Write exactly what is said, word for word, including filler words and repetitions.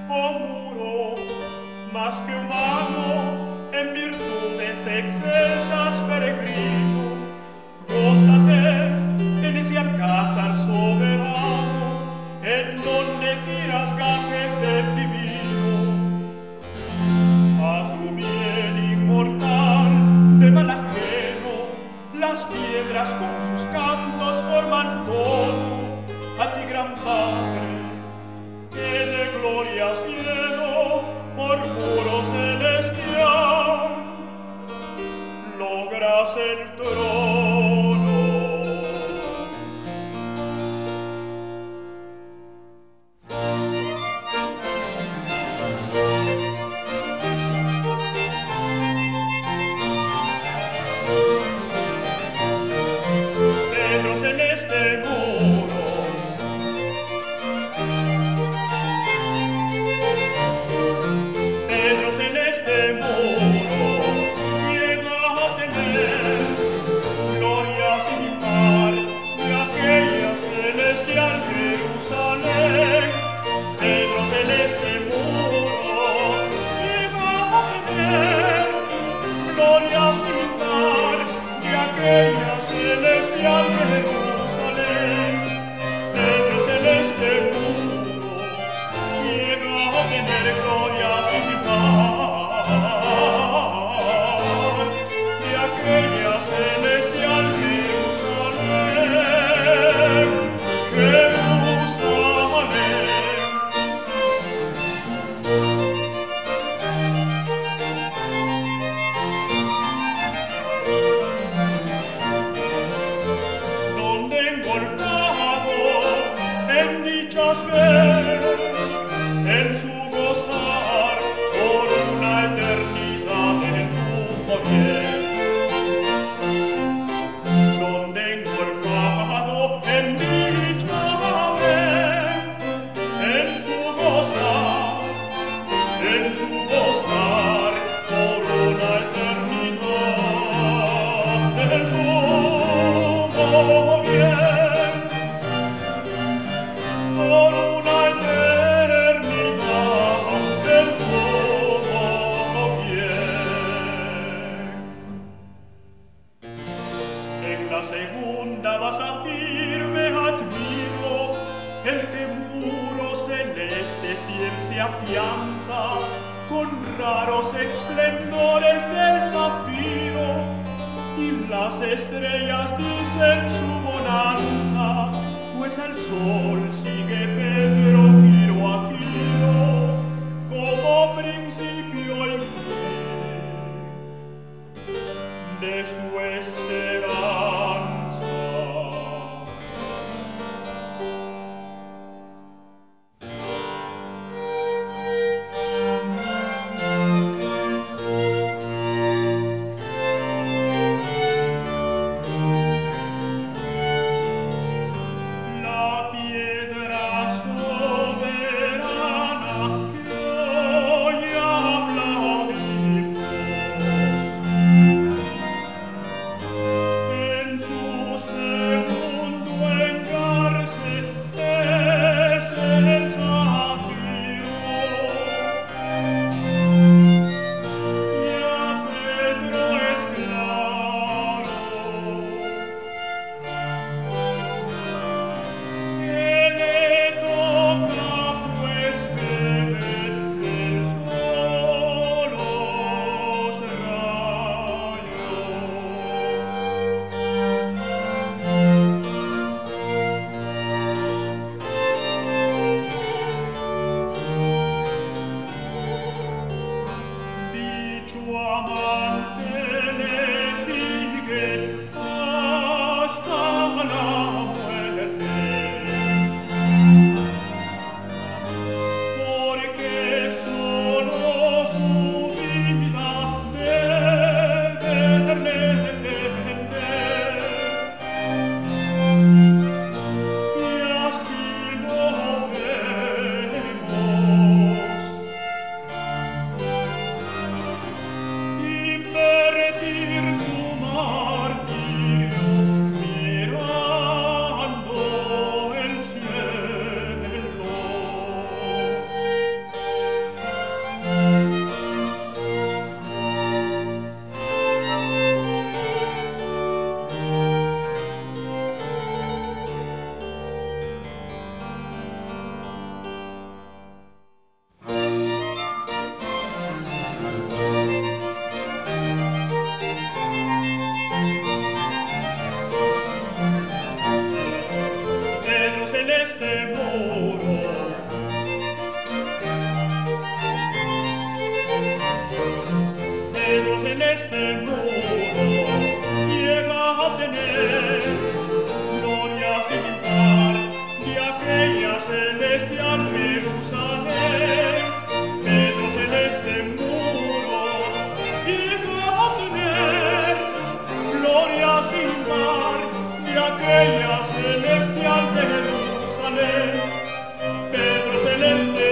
oh muro, más que humano, en virtudes excelsas peregrino, gózate en ese alcázar soberano, en donde tiras gajes de divino. A tu miel inmortal de mal ajeno, las piedras con sus cantos forman tono. A ti, gran Padre, que de gloria cielo por muro celestial logras el trono. Pedro celeste muro, Pedro celeste muro, llega a tener gloria sin par de aquella celestial Jerusalén. Pedro celeste muro, llega a tener gloria sin par de aquella celestial Jerusalén. Pedro celeste muro, llega a tener gloria sin par de aquella celestial Jerusalén. Jerusalén. Donde engolfado en dichas ver, en su gozar por una eternidad en su poder. Donde engolfado en dicha ver, en su gozar, en su gozar por una eternidad en su bien, por una eternidad en su bien. En la segunda vas firme admiro el que muro celeste fiel se afianza con raros esplendores del zafiro, y las estrellas dicen su bonanza, pues al sol sigue Pedro giro a giro como principio y fin de su esperanza. La piedra sola celeste muro llega a tener gloria sin par de aquella celestial Jerusalén. Pedro celeste muro llega a tener gloria sin par de aquella celestial Jerusalén. Pedro celeste